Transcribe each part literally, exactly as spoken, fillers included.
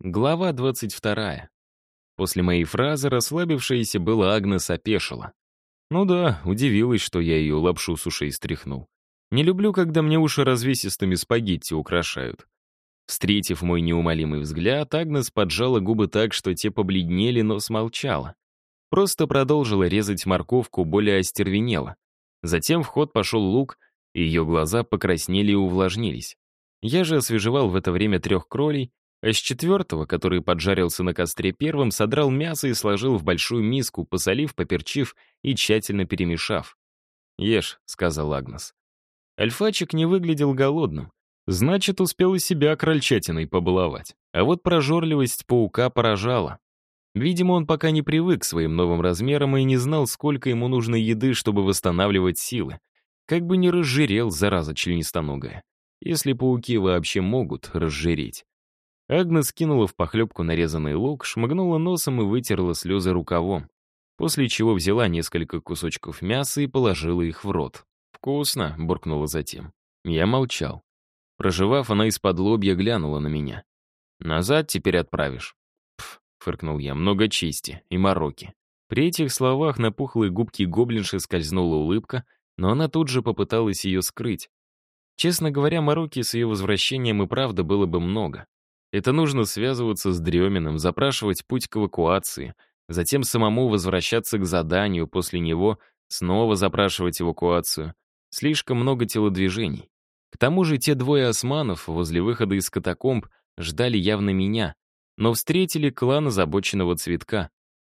Глава двадцать вторая. После моей фразы расслабившаяся была Агнес опешила. Ну да, удивилась, что я ее лапшу с ушей стряхнул. Не люблю, когда мне уши развесистыми спагетти украшают. Встретив мой неумолимый взгляд, Агнес поджала губы так, что те побледнели, но смолчала. Просто продолжила резать морковку, более остервенела. Затем в ход пошел лук, и ее глаза покраснели и увлажнились. Я же освежевал в это время трех кролей, а с четвертого, который поджарился на костре первым, содрал мясо и сложил в большую миску, посолив, поперчив и тщательно перемешав. «Ешь», — сказал Агнес. Альфачик не выглядел голодным. Значит, успел и себя крольчатиной побаловать. А вот прожорливость паука поражала. Видимо, он пока не привык к своим новым размерам и не знал, сколько ему нужно еды, чтобы восстанавливать силы. Как бы не разжирел, зараза членистоногая. Если пауки вообще могут разжиреть. Агнес кинула в похлебку нарезанный лук, шмыгнула носом и вытерла слезы рукавом. После чего взяла несколько кусочков мяса и положила их в рот. «Вкусно», — буркнула затем. Я молчал. Прожевав, она из-под лобья глянула на меня. «Назад теперь отправишь?» «Пф», — фыркнул я, — «много чести и мороки». При этих словах на пухлые губки гоблинши скользнула улыбка, но она тут же попыталась ее скрыть. Честно говоря, мороки с ее возвращением и правда было бы много. Это нужно связываться с Дреминым, запрашивать путь к эвакуации, затем самому возвращаться к заданию, после него снова запрашивать эвакуацию. Слишком много телодвижений. К тому же те двое османов возле выхода из катакомб ждали явно меня, но встретили клан озабоченного цветка.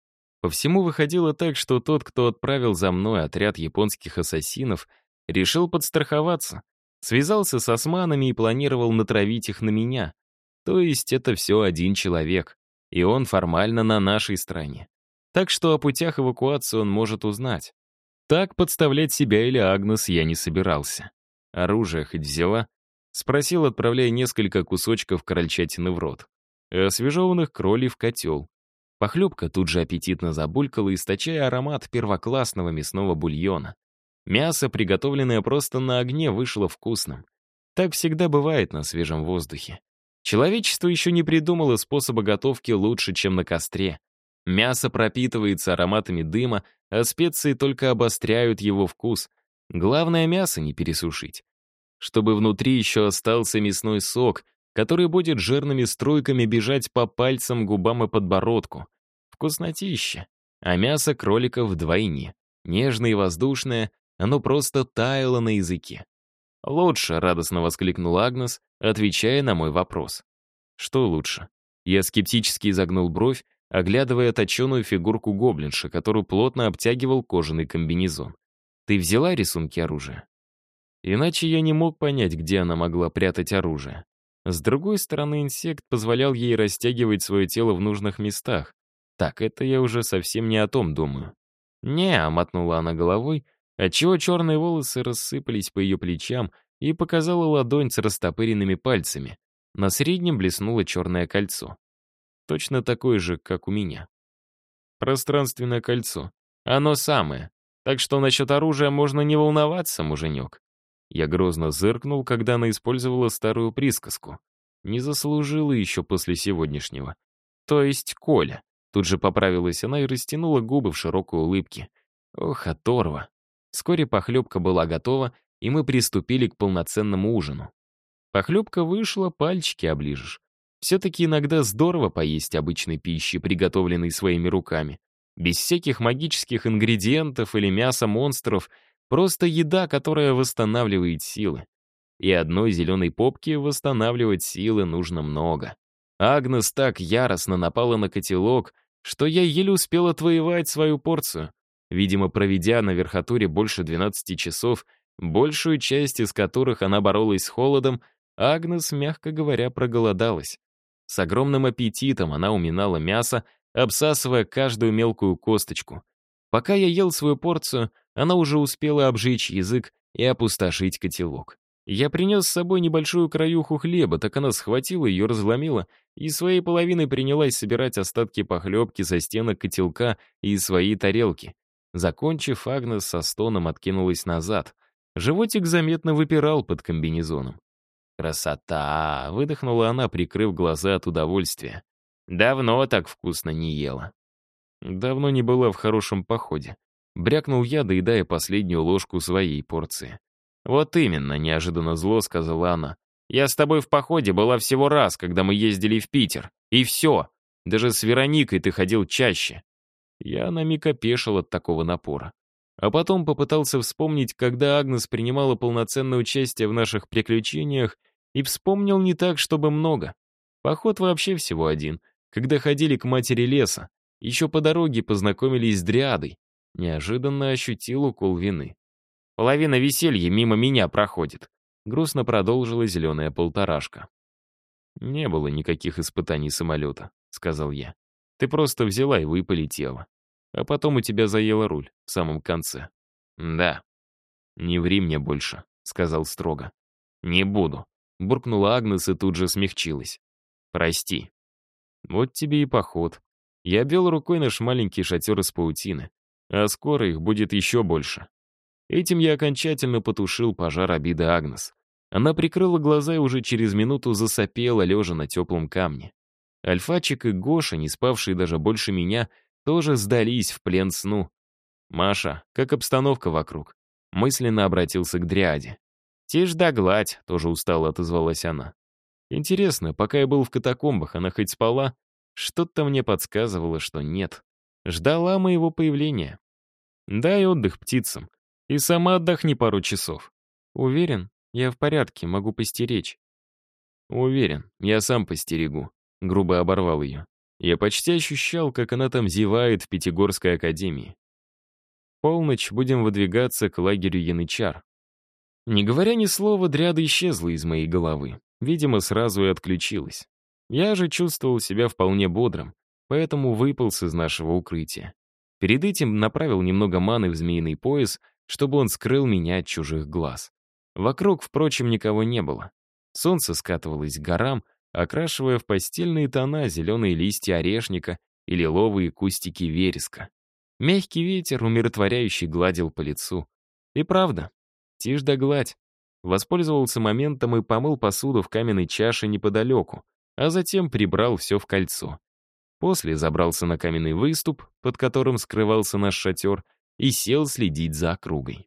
По всему выходило так, что тот, кто отправил за мной отряд японских ассасинов, решил подстраховаться, связался с османами и планировал натравить их на меня. То есть это все один человек, и он формально на нашей стороне. Так что о путях эвакуации он может узнать. Так подставлять себя или Агнес я не собирался. «Оружие хоть взяла?» — спросил, отправляя несколько кусочков крольчатины в рот. И освежеванных кролей в котел. Похлебка тут же аппетитно забулькала, источая аромат первоклассного мясного бульона. Мясо, приготовленное просто на огне, вышло вкусным. Так всегда бывает на свежем воздухе. Человечество еще не придумало способа готовки лучше, чем на костре. Мясо пропитывается ароматами дыма, а специи только обостряют его вкус. Главное, мясо не пересушить. Чтобы внутри еще остался мясной сок, который будет жирными струйками бежать по пальцам, губам и подбородку. Вкуснотища. А мясо кролика вдвойне. Нежное и воздушное, оно просто таяло на языке. «Лучше», — радостно воскликнула Агнес, отвечая на мой вопрос. «Что лучше?» Я скептически изогнул бровь, оглядывая точеную фигурку гоблинши, которую плотно обтягивал кожаный комбинезон. «Ты взяла рисунки оружия?» Иначе я не мог понять, где она могла прятать оружие. С другой стороны, инсект позволял ей растягивать свое тело в нужных местах. Так, это я уже совсем не о том думаю. «Не», — мотнула она головой, отчего черные волосы рассыпались по ее плечам и показала ладонь с растопыренными пальцами. На среднем блеснуло черное кольцо. Точно такое же, как у меня. Пространственное кольцо. Оно самое. Так что насчет оружия можно не волноваться, муженек. Я грозно зыркнул, когда она использовала старую присказку. Не заслужила еще после сегодняшнего. То есть Коля. Тут же поправилась она и растянула губы в широкой улыбке. Ох, оторва. Вскоре похлебка была готова, и мы приступили к полноценному ужину. Похлебка вышла, пальчики оближешь. Все-таки иногда здорово поесть обычной пищи, приготовленной своими руками. Без всяких магических ингредиентов или мяса монстров, просто еда, которая восстанавливает силы. И одной зеленой попки восстанавливать силы нужно много. Агнес так яростно напала на котелок, что я еле успел отвоевать свою порцию. Видимо, проведя на верхотуре больше двенадцати часов, большую часть из которых она боролась с холодом, Агнес, мягко говоря, проголодалась. С огромным аппетитом она уминала мясо, обсасывая каждую мелкую косточку. Пока я ел свою порцию, она уже успела обжечь язык и опустошить котелок. Я принес с собой небольшую краюху хлеба, так она схватила ее, разломила и своей половиной принялась собирать остатки похлебки со стенок котелка и своей тарелки. Закончив, Агнес со стоном откинулась назад. Животик заметно выпирал под комбинезоном. «Красота!» — выдохнула она, прикрыв глаза от удовольствия. Давно так вкусно не ела. Давно не была в хорошем походе. Брякнул я, доедая последнюю ложку своей порции. «Вот именно», — неожиданно зло сказала она. «Я с тобой в походе была всего раз, когда мы ездили в Питер. И все. Даже с Вероникой ты ходил чаще». Я на миг опешил от такого напора. А потом попытался вспомнить, когда Агнес принимала полноценное участие в наших приключениях, и вспомнил не так, чтобы много. Поход вообще всего один, когда ходили к матери леса. Еще по дороге познакомились с Дриадой. Неожиданно ощутил укол вины. Половина веселья мимо меня проходит. Грустно продолжила зеленая полторашка. «Не было никаких испытаний самолета», — сказал я. «Ты просто взяла его и полетела. А потом у тебя заело руль в самом конце». «Да». «Не ври мне больше», — сказал строго. «Не буду», — буркнула Агнес и тут же смягчилась. «Прости». Вот тебе и поход. Я обвел рукой наш маленький шатер из паутины. А скоро их будет еще больше. Этим я окончательно потушил пожар обиды Агнес. Она прикрыла глаза и уже через минуту засопела, лежа на теплом камне. Альфачик и Гоша, не спавшие даже больше меня, тоже сдались в плен сну. «Маша, как обстановка вокруг?» Мысленно обратился к Дриаде. «Тишь да гладь», — тоже устало отозвалась она. Интересно, пока я был в катакомбах, она хоть спала? Что-то мне подсказывало, что нет. Ждала моего появления. Дай отдых птицам. И сама отдохни пару часов. Уверен, я в порядке, могу постеречь. Уверен, я сам постерегу. Грубо оборвал ее. Я почти ощущал, как она там зевает в Пятигорской академии. В полночь будем выдвигаться к лагерю янычар. Не говоря ни слова, Дриада исчезла из моей головы. Видимо, сразу и отключилась. Я же чувствовал себя вполне бодрым, поэтому выполз из нашего укрытия. Перед этим направил немного маны в змеиный пояс, чтобы он скрыл меня от чужих глаз. Вокруг, впрочем, никого не было. Солнце скатывалось к горам, окрашивая в постельные тона зеленые листья орешника и лиловые кустики вереска. Мягкий ветер, умиротворяющий, гладил по лицу. И правда, тишь да гладь. Воспользовался моментом и помыл посуду в каменной чаше неподалеку, а затем прибрал все в кольцо. После забрался на каменный выступ, под которым скрывался наш шатер, и сел следить за округой.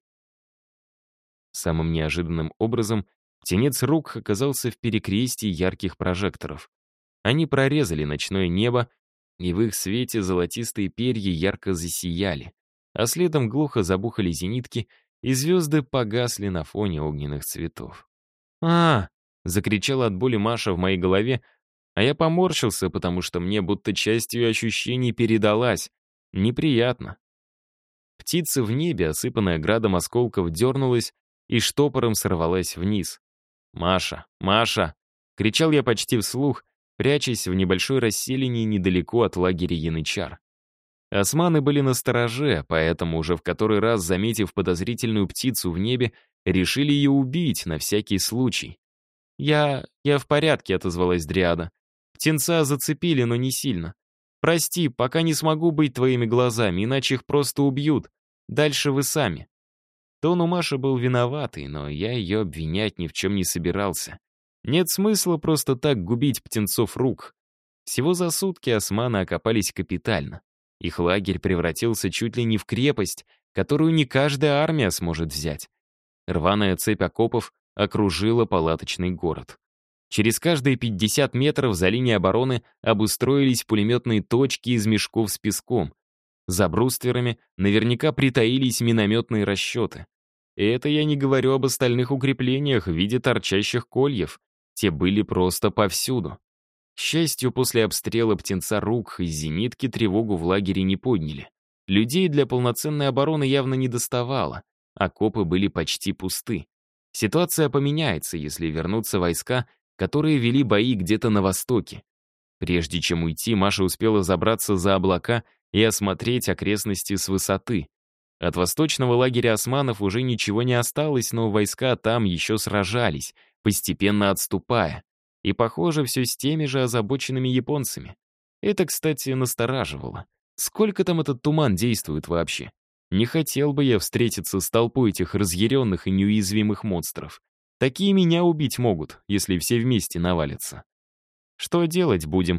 Самым неожиданным образом птенец рук оказался в перекрестии ярких прожекторов. Они прорезали ночное небо, и в их свете золотистые перья ярко засияли, а следом глухо забухали зенитки, и звезды погасли на фоне огненных цветов. а, -а, -а закричала от боли Маша в моей голове, а я поморщился, потому что мне будто часть ее ощущений передалась. Неприятно. Птица в небе, осыпанная градом осколков, дернулась и штопором сорвалась вниз. «Маша! Маша!» — кричал я почти вслух, прячась в небольшой расселении недалеко от лагеря янычар. Османы были настороже, поэтому уже в который раз, заметив подозрительную птицу в небе, решили ее убить на всякий случай. «Я... я в порядке», — отозвалась Дриада. «Птенца зацепили, но не сильно. Прости, пока не смогу быть твоими глазами, иначе их просто убьют. Дальше вы сами». Тон у Маши был виноватый, но я ее обвинять ни в чем не собирался. Нет смысла просто так губить птенцов рук. Всего за сутки османы окопались капитально. Их лагерь превратился чуть ли не в крепость, которую не каждая армия сможет взять. Рваная цепь окопов окружила палаточный город. Через каждые пятьдесят метров за линией обороны обустроились пулеметные точки из мешков с песком. За брустверами наверняка притаились минометные расчеты. И это я не говорю об остальных укреплениях в виде торчащих кольев. Те были просто повсюду. К счастью, после обстрела птенца рук из зенитки тревогу в лагере не подняли. Людей для полноценной обороны явно не доставало. Окопы были почти пусты. Ситуация поменяется, если вернутся войска, которые вели бои где-то на востоке. Прежде чем уйти, Маша успела забраться за облака и осмотреть окрестности с высоты. От восточного лагеря османов уже ничего не осталось, но войска там еще сражались, постепенно отступая. И, похоже, все с теми же озабоченными японцами. Это, кстати, настораживало. Сколько там этот туман действует вообще? Не хотел бы я встретиться с толпой этих разъяренных и неуязвимых монстров. Такие меня убить могут, если все вместе навалятся. «Что делать будем?»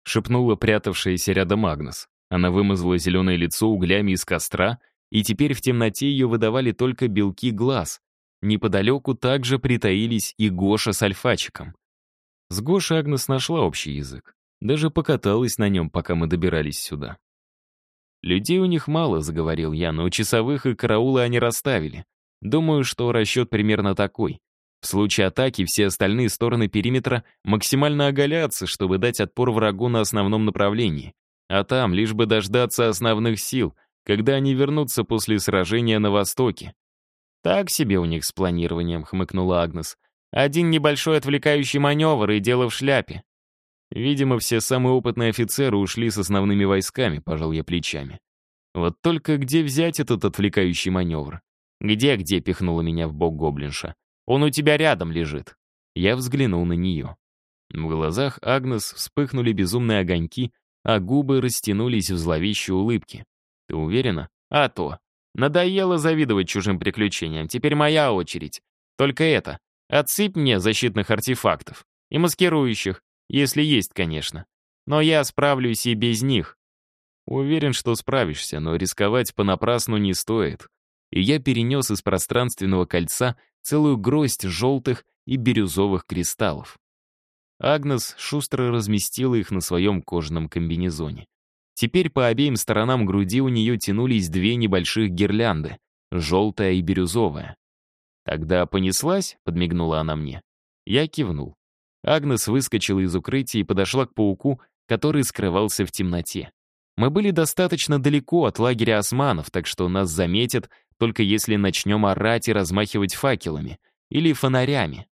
шепнула прятавшаяся рядом Агнес. Она вымазала зеленое лицо углями из костра, и теперь в темноте ее выдавали только белки глаз. Неподалеку также притаились и Гоша с Альфачиком. С Гошей Агнес нашла общий язык. Даже покаталась на нем, пока мы добирались сюда. «Людей у них мало», — заговорил я, «но часовых и караулы они расставили. Думаю, что расчет примерно такой. В случае атаки все остальные стороны периметра максимально оголятся, чтобы дать отпор врагу на основном направлении. А там лишь бы дождаться основных сил, когда они вернутся после сражения на востоке». «Так себе у них с планированием», — хмыкнула Агнес. «Один небольшой отвлекающий маневр и дело в шляпе». «Видимо, все самые опытные офицеры ушли с основными войсками», — пожал я плечами. «Вот только где взять этот отвлекающий маневр?» «Где-где?» — пихнула меня в бок гоблинша. «Он у тебя рядом лежит». Я взглянул на нее. В глазах Агнес вспыхнули безумные огоньки, а губы растянулись в зловещей улыбке. «Ты уверена?» «А то. Надоело завидовать чужим приключениям. Теперь моя очередь. Только это. Отсыпь мне защитных артефактов. И маскирующих. Если есть, конечно. Но я справлюсь и без них». «Уверен, что справишься, но рисковать понапрасну не стоит». И я перенес из пространственного кольца целую гроздь желтых и бирюзовых кристаллов. Агнес шустро разместила их на своем кожаном комбинезоне. Теперь по обеим сторонам груди у нее тянулись две небольших гирлянды, желтая и бирюзовая. «Тогда понеслась?» — подмигнула она мне. Я кивнул. Агнес выскочила из укрытия и подошла к пауку, который скрывался в темноте. Мы были достаточно далеко от лагеря османов, так что нас заметят, только если начнем орать и размахивать факелами или фонарями.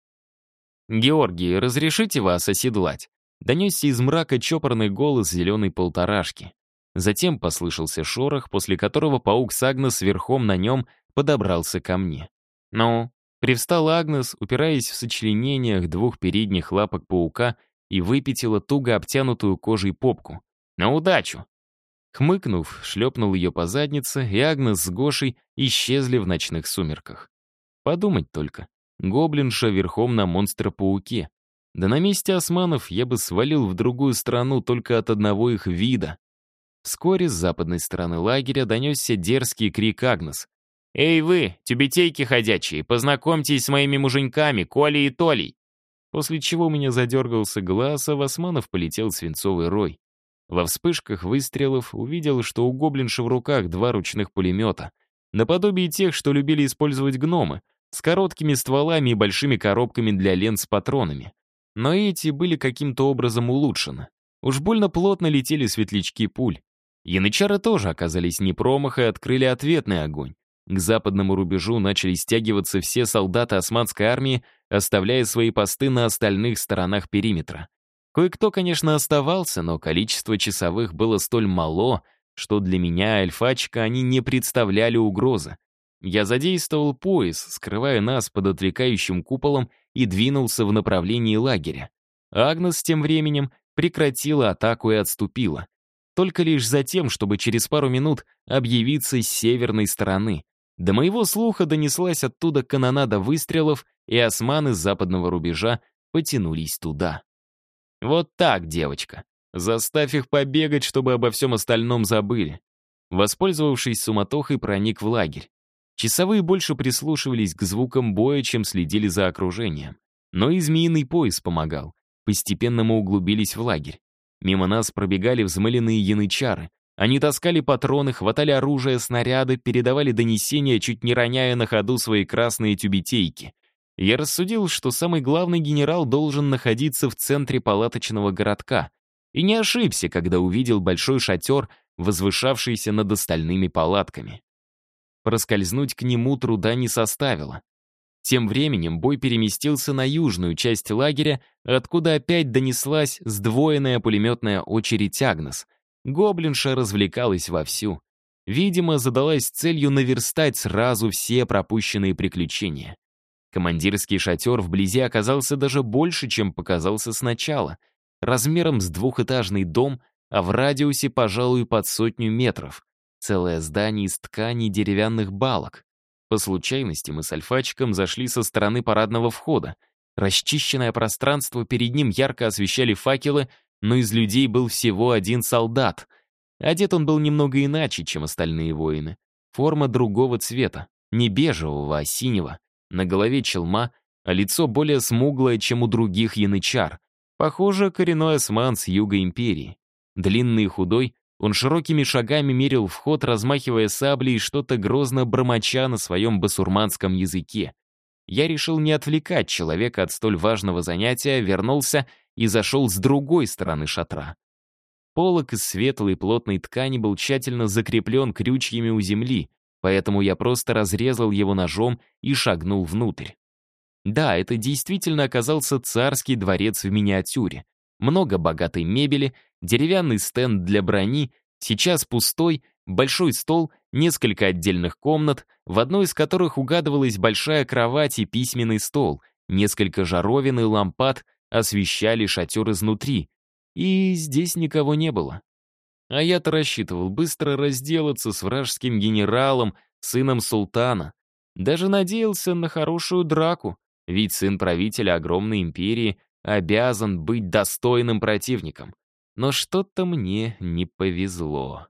«Георгий, разрешите вас оседлать?» Донесся из мрака чопорный голос зеленой полторашки. Затем послышался шорох, после которого паук с Агнес верхом на нем подобрался ко мне. «Ну?» Привстала Агнес, упираясь в сочленениях двух передних лапок паука, и выпятила туго обтянутую кожей попку. «На удачу!» Хмыкнув, шлепнул ее по заднице, и Агнес с Гошей исчезли в ночных сумерках. Подумать только. Гоблинша верхом на монстра-пауке. Да на месте османов я бы свалил в другую страну только от одного их вида. Вскоре с западной стороны лагеря донесся дерзкий крик Агнес. «Эй вы, тюбетейки ходячие, познакомьтесь с моими муженьками, Колей и Толей!» После чего у меня задергался глаз, а в османов полетел свинцовый рой. Во вспышках выстрелов увидел, что у гоблинши в руках два ручных пулемета, наподобие тех, что любили использовать гномы, с короткими стволами и большими коробками для лент с патронами. Но эти были каким-то образом улучшены. Уж больно плотно летели светлячки пуль. Янычары тоже оказались не промах и открыли ответный огонь. К западному рубежу начали стягиваться все солдаты османской армии, оставляя свои посты на остальных сторонах периметра. Кое-кто, конечно, оставался, но количество часовых было столь мало, что для меня, Альфачка, они не представляли угрозы. Я задействовал пояс, скрывая нас под отвлекающим куполом, и двинулся в направлении лагеря. Агнес тем временем прекратила атаку и отступила. Только лишь за тем, чтобы через пару минут объявиться с северной стороны. До моего слуха донеслась оттуда канонада выстрелов, и османы с западного рубежа потянулись туда. «Вот так, девочка. Заставь их побегать, чтобы обо всем остальном забыли». Воспользовавшись суматохой, проник в лагерь. Часовые больше прислушивались к звукам боя, чем следили за окружением. Но и змеиный пояс помогал. Постепенно мы углубились в лагерь. Мимо нас пробегали взмыленные янычары. Они таскали патроны, хватали оружие, снаряды, передавали донесения, чуть не роняя на ходу свои красные тюбетейки. Я рассудил, что самый главный генерал должен находиться в центре палаточного городка. И не ошибся, когда увидел большой шатер, возвышавшийся над остальными палатками. Проскользнуть к нему труда не составило. Тем временем бой переместился на южную часть лагеря, откуда опять донеслась сдвоенная пулеметная очередь Агнес. Гоблинша развлекалась вовсю. Видимо, задалась целью наверстать сразу все пропущенные приключения. Командирский шатер вблизи оказался даже больше, чем показался сначала. Размером с двухэтажный дом, а в радиусе, пожалуй, под сотню метров. Целое здание из ткани и деревянных балок. По случайности мы с Альфачиком зашли со стороны парадного входа. Расчищенное пространство перед ним ярко освещали факелы, но из людей был всего один солдат. Одет он был немного иначе, чем остальные воины. Форма другого цвета, не бежевого, а синего. На голове челма, а лицо более смуглое, чем у других янычар. Похоже, коренной осман с юга империи. Длинный и худой, он широкими шагами мерил вход, размахивая саблей и что-то грозно бормоча на своем басурманском языке. Я решил не отвлекать человека от столь важного занятия, вернулся и зашел с другой стороны шатра. Полог из светлой плотной ткани был тщательно закреплен крючьями у земли, поэтому я просто разрезал его ножом и шагнул внутрь. Да, это действительно оказался царский дворец в миниатюре. Много богатой мебели, деревянный стенд для брони, сейчас пустой, большой стол, несколько отдельных комнат, в одной из которых угадывалась большая кровать и письменный стол, несколько жаровин и лампад освещали шатер изнутри. И здесь никого не было. А я-то рассчитывал быстро разделаться с вражеским генералом, сыном султана. Даже надеялся на хорошую драку, ведь сын правителя огромной империи обязан быть достойным противником. Но что-то мне не повезло.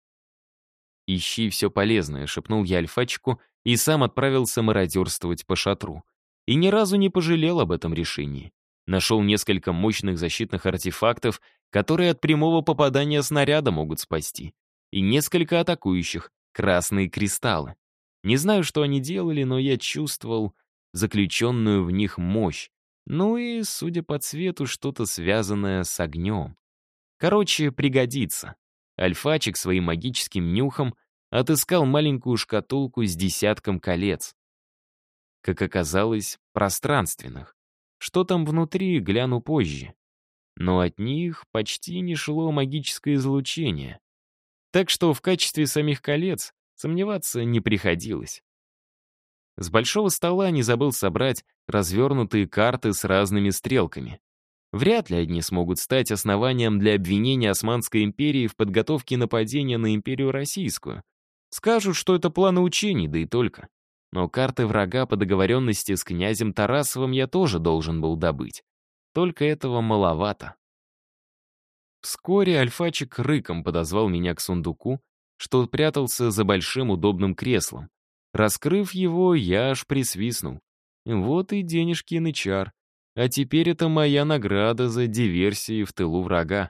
«Ищи все полезное», — шепнул я альфачку и сам отправился мародерствовать по шатру. И ни разу не пожалел об этом решении. Нашел несколько мощных защитных артефактов, которые от прямого попадания снаряда могут спасти. И несколько атакующих, красные кристаллы. Не знаю, что они делали, но я чувствовал заключенную в них мощь. Ну и, судя по цвету, что-то связанное с огнем. Короче, пригодится. Альфачик своим магическим нюхом отыскал маленькую шкатулку с десятком колец. Как оказалось, пространственных. Что там внутри, гляну позже. Но от них почти не шло магическое излучение. Так что в качестве самих колец сомневаться не приходилось. С большого стола не забыл собрать развернутые карты с разными стрелками. Вряд ли одни смогут стать основанием для обвинения Османской империи в подготовке нападения на империю российскую. Скажут, что это планы учений, да и только. Но карты врага по договоренности с князем Тарасовым я тоже должен был добыть. Только этого маловато. Вскоре альфачик рыком подозвал меня к сундуку, что прятался за большим удобным креслом. Раскрыв его, я аж присвистнул. Вот и денежки янычар. А теперь это моя награда за диверсии в тылу врага.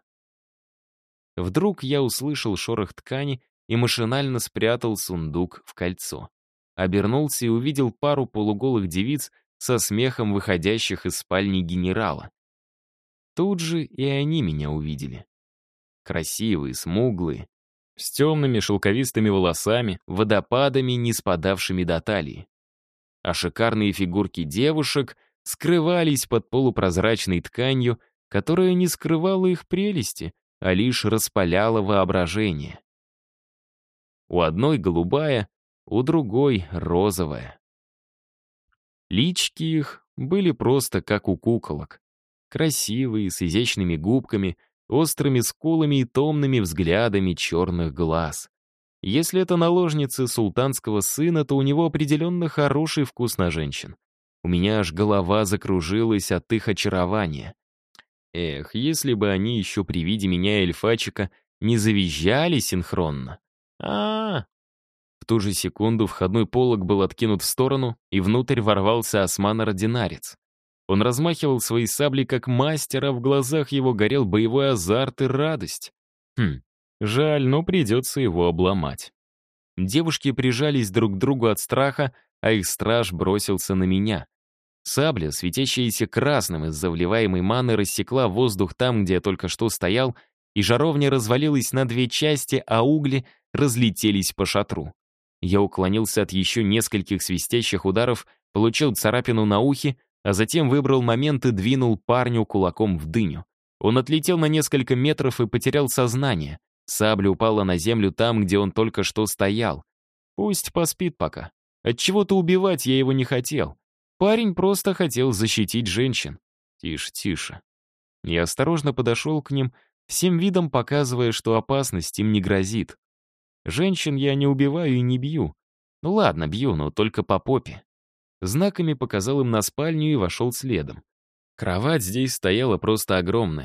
Вдруг я услышал шорох ткани и машинально спрятал сундук в кольцо. Обернулся и увидел пару полуголых девиц со смехом выходящих из спальни генерала. Тут же и они меня увидели. Красивые, смуглые, с темными шелковистыми волосами, водопадами, не спадавшими до талии. А шикарные фигурки девушек скрывались под полупрозрачной тканью, которая не скрывала их прелести, а лишь распаляла воображение. У одной голубая, у другой розовая. Лички их были просто как у куколок. Красивые, с изящными губками, острыми скулами и томными взглядами черных глаз. Если это наложницы султанского сына, то у него определенно хороший вкус на женщин. У меня аж голова закружилась от их очарования. Эх, если бы они еще при виде меня и эльфачика не завизжали синхронно. а, -а, -а. В ту же секунду входной полог был откинут в сторону, и внутрь ворвался осман-ординарец. Он размахивал своей саблей как мастер, а в глазах его горел боевой азарт и радость. Хм, жаль, но придется его обломать. Девушки прижались друг к другу от страха, а их страж бросился на меня. Сабля, светящаяся красным из-за вливаемой маны, рассекла воздух там, где я только что стоял, и жаровня развалилась на две части, а угли разлетелись по шатру. Я уклонился от еще нескольких свистящих ударов, получил царапину на ухе, а затем выбрал момент и двинул парню кулаком в дыню. Он отлетел на несколько метров и потерял сознание. Сабля упала на землю там, где он только что стоял. Пусть поспит пока. Отчего-то убивать я его не хотел. Парень просто хотел защитить женщин. Тише, тише. Я осторожно подошел к ним, всем видом показывая, что опасность им не грозит. Женщин я не убиваю и не бью. Ну ладно, бью, но только по попе. Знаками показал им на спальню и вошел следом. Кровать здесь стояла просто огромная.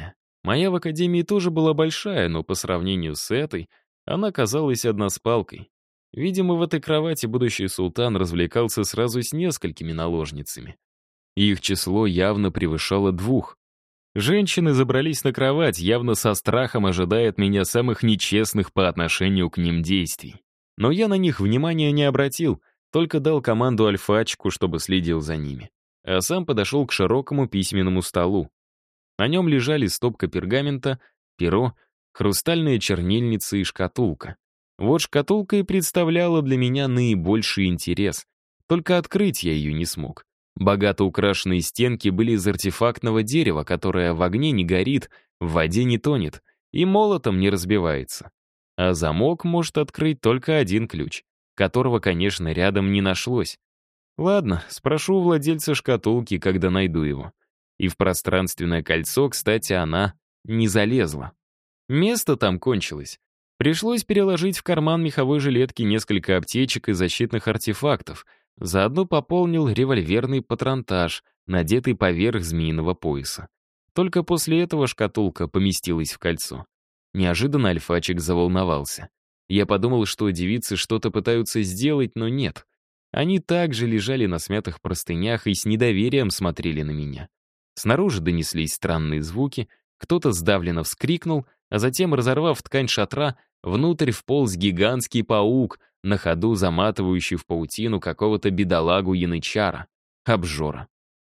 Моя в академии тоже была большая, но по сравнению с этой, она казалась односпалкой. Видимо, в этой кровати будущий султан развлекался сразу с несколькими наложницами. Их число явно превышало двух. Женщины забрались на кровать, явно со страхом ожидая от меня самых нечестных по отношению к ним действий. Но я на них внимания не обратил, только дал команду альфачку, чтобы следил за ними. А сам подошел к широкому письменному столу. На нем лежали стопка пергамента, перо, хрустальная чернильница и шкатулка. Вот шкатулка и представляла для меня наибольший интерес. Только открыть я ее не смог. Богато украшенные стенки были из артефактного дерева, которое в огне не горит, в воде не тонет и молотом не разбивается. А замок может открыть только один ключ, которого, конечно, рядом не нашлось. Ладно, спрошу у владельца шкатулки, когда найду его. И в пространственное кольцо, кстати, она не залезла. Место там кончилось. Пришлось переложить в карман меховой жилетки несколько аптечек и защитных артефактов. Заодно пополнил револьверный патронтаж, надетый поверх змеиного пояса. Только после этого шкатулка поместилась в кольцо. Неожиданно альфачик заволновался. Я подумал, что девицы что-то пытаются сделать, но нет. Они также лежали на смятых простынях и с недоверием смотрели на меня. Снаружи донеслись странные звуки, кто-то сдавленно вскрикнул, а затем, разорвав ткань шатра, внутрь вполз гигантский паук, на ходу заматывающий в паутину какого-то бедолагу янычара, обжора.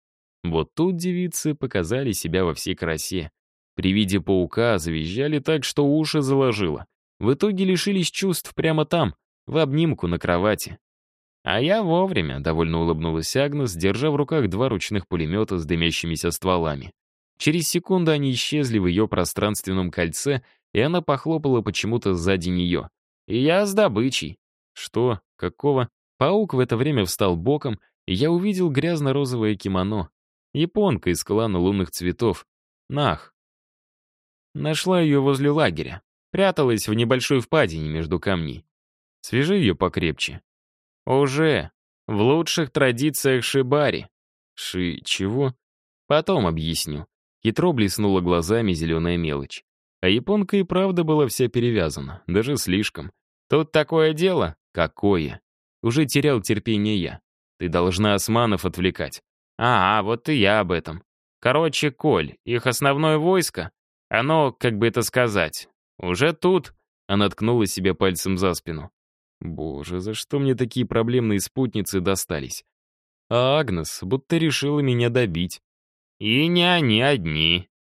Вот тут девицы показали себя во всей красе. При виде паука завизжали так, что уши заложило. В итоге лишились чувств прямо там, в обнимку на кровати. А я вовремя, довольно улыбнулась Агнес, держа в руках два ручных пулемета с дымящимися стволами. Через секунду они исчезли в ее пространственном кольце, и она похлопала почему-то сзади нее. И я с добычей. Что? Какого? Паук в это время встал боком, и я увидел грязно-розовое кимоно. Японка из клана лунных цветов. Нах. Нашла ее возле лагеря. Пряталась в небольшой впадине между камней. Свяжи ее покрепче. Уже. В лучших традициях шибари. Ши... чего? Потом объясню. Хитро блеснула глазами зеленая мелочь. А японка и правда была вся перевязана, даже слишком. Тут такое дело? Какое? Уже терял терпение я. Ты должна османов отвлекать. А, вот и я об этом. Короче, Коль, их основное войско, оно, как бы это сказать, уже тут. Она ткнула себе пальцем за спину. Боже, за что мне такие проблемные спутницы достались? А Агнес будто решила меня добить. И не они одни.